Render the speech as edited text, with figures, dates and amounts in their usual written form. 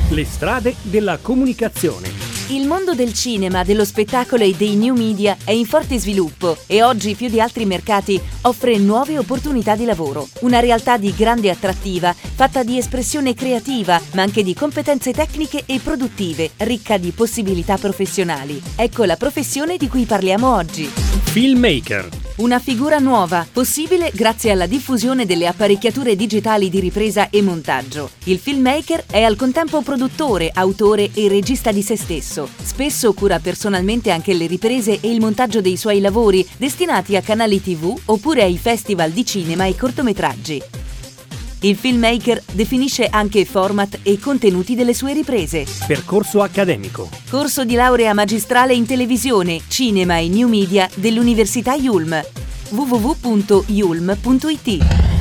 Le strade della comunicazione. Il mondo del cinema, dello spettacolo e dei new media è in forte sviluppo e oggi più di altri mercati offre nuove opportunità di lavoro. Una realtà di grande attrattiva, fatta di espressione creativa, ma anche di competenze tecniche e produttive, ricca di possibilità professionali. Ecco la professione di cui parliamo oggi. Filmmaker. Una figura nuova, possibile grazie alla diffusione delle apparecchiature digitali di ripresa e montaggio. Il filmmaker è al contempo produttore, autore e regista di se stesso. Spesso cura personalmente anche le riprese e il montaggio dei suoi lavori, destinati a canali TV oppure ai festival di cinema e cortometraggi. Il filmmaker definisce anche format e contenuti delle sue riprese. Percorso accademico. Corso di laurea magistrale in televisione, cinema e new media dell'Università Yulm. www.yulm.it